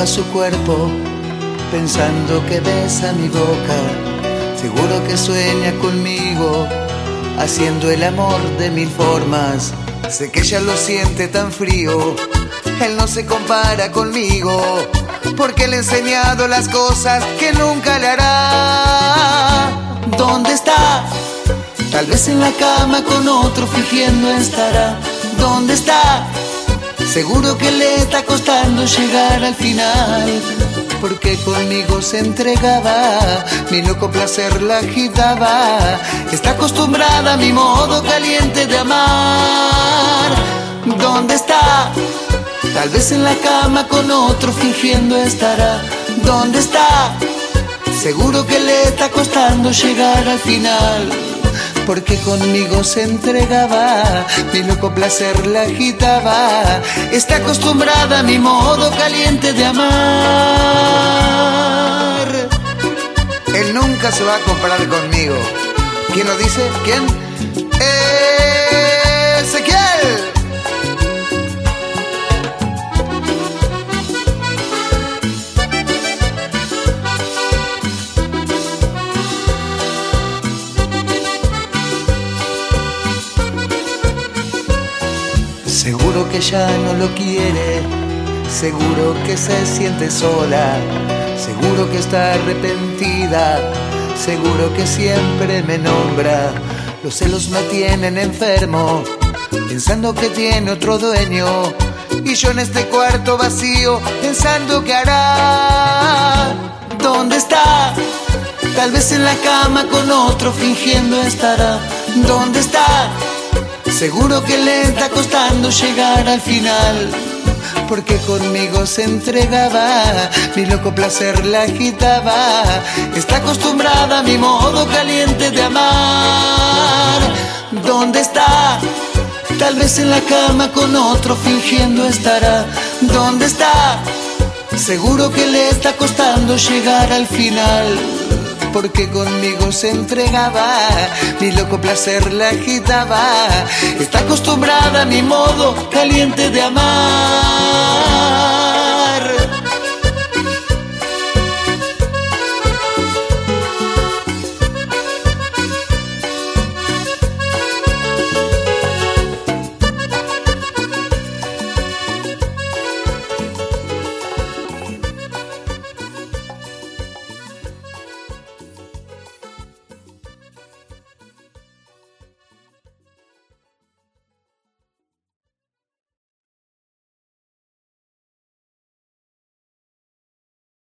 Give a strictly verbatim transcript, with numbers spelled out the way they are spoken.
toca su cuerpo, pensando que besa mi boca. Seguro que sueña conmigo, haciendo el amor de mil formas. Sé que ella lo siente tan frío, él no se compara conmigo, porque le he enseñado las cosas que nunca le hará. ¿Dónde está? Tal vez en la cama con otro fingiendo estará. ¿Dónde está? Seguro que le está costando llegar al final, porque conmigo se entregaba, mi loco placer la agitaba. Está acostumbrada a mi modo caliente de amar. ¿Dónde está? Tal vez en la cama con otro fingiendo estará. ¿Dónde está? Seguro que le está costando llegar al final, porque conmigo se entregaba, mi loco placer la agitaba. Está acostumbrada a mi modo caliente de amar. Él nunca se va a comparar conmigo. ¿Quién lo dice? ¿Quién? ¡Ezequiel! Seguro que ya no lo quiere, seguro que se siente sola, seguro que está arrepentida, seguro que siempre me nombra. Los celos me tienen enfermo, pensando que tiene otro dueño, y yo en este cuarto vacío, pensando que hará. ¿Dónde está? Tal vez en la cama con otro fingiendo estará. ¿Dónde está? Seguro que le está costando llegar al final, porque conmigo se entregaba, mi loco placer la agitaba. Está acostumbrada a mi modo caliente de amar. ¿Dónde está? Tal vez en la cama con otro fingiendo estará. ¿Dónde está? Seguro que le está costando llegar al final, porque conmigo se entregaba, mi loco placer la agitaba. Está acostumbrada a mi modo caliente de amar.